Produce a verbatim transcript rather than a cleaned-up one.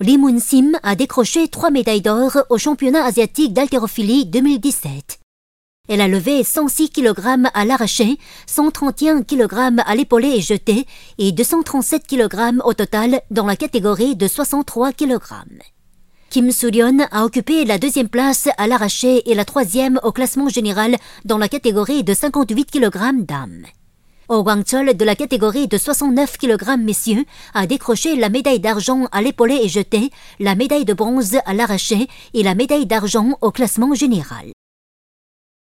Lee Moon-sim a décroché trois médailles d'or au championnat asiatique d'haltérophilie deux mille dix-sept. Elle a levé cent six kilogrammes à l'arraché, cent trente et un kilogrammes à l'épaulé et jeté et deux cent trente-sept kilogrammes au total dans la catégorie de soixante-trois kilogrammes. Kim Soo-ryun a occupé la deuxième place à l'arraché et la troisième au classement général dans la catégorie de cinquante-huit kilogrammes dames. Oh Kwang-chol de la catégorie de soixante-neuf kilogrammes messieurs a décroché la médaille d'argent à l'épaulé et jeté, la médaille de bronze à l'arraché et la médaille d'argent au classement général.